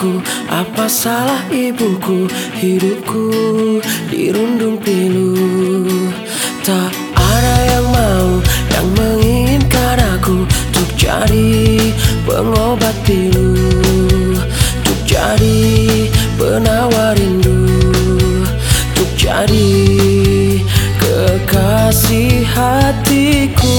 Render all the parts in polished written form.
aku? Apa salah ibuku? Hidupku dirundung pilu. Tak ada yang mau, yang menginginkan aku untuk jadi pengobat pilu, untuk jadi penawar rindu, untuk jadi kekasih hatiku.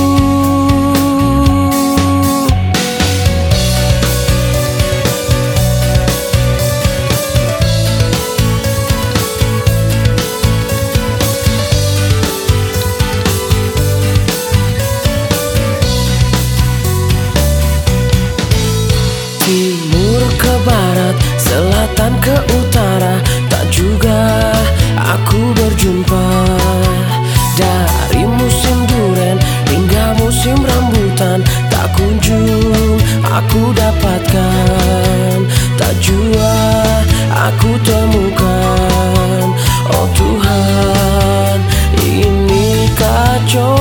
Timur ke barat, selatan ke utara, tak juga aku berjumpa. Dari musim duren hingga musim rambutan, tak kunjung aku dapatkan, tak jua aku temukan. Oh Tuhan, inikah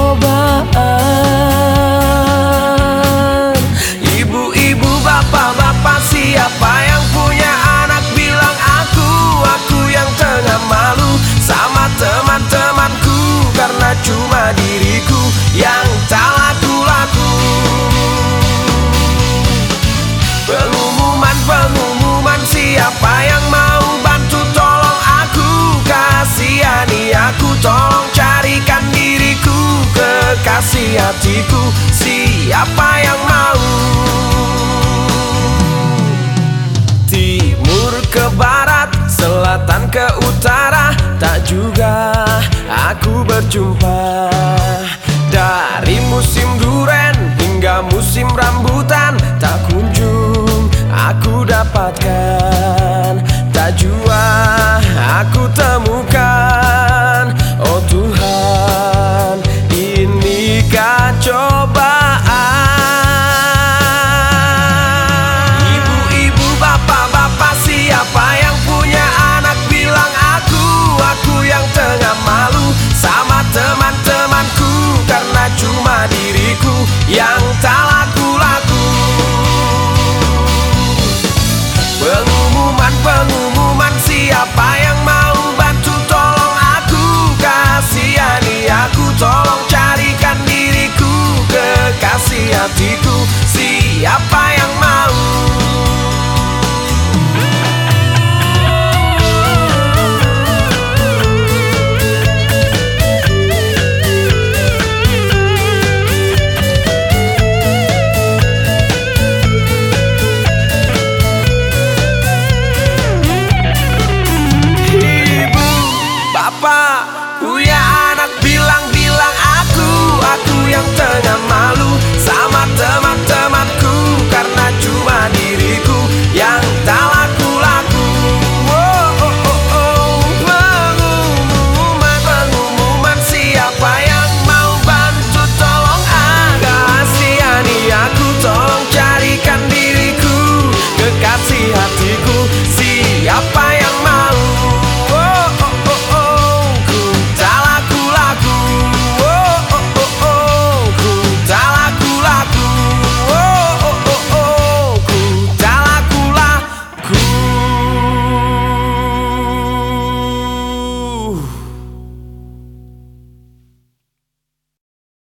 cobaan? Ibu-ibu, bapak-bapak, siapa yang punya anak bilang aku yang tengah malu sama teman-temanku, karena cuma diriku yang tak laku-laku. Pengumuman, siapa yang mau bantu tolong aku, kasihani aku, tolong carikan diriku kekasih hatiku. Siapa yang mau? Timur ke barat, selatan ke utara, tak juga aku berjumpa. Dari musim duren hingga musim rambutan, tak kunjung aku dapatkan, tak jua aku temukan. Oh Tuhan, inikah cobaan? Ibu-ibu, bapak-bapak, siapa yang punya anak bilang aku yang tengah malu sama teman-temanku, karena cuma diriku yang tak laku-laku. Pengumuman, siapa yang mau bantu tolong aku, kasihani aku, tolong carikan diriku kekasih hatiku. Siapa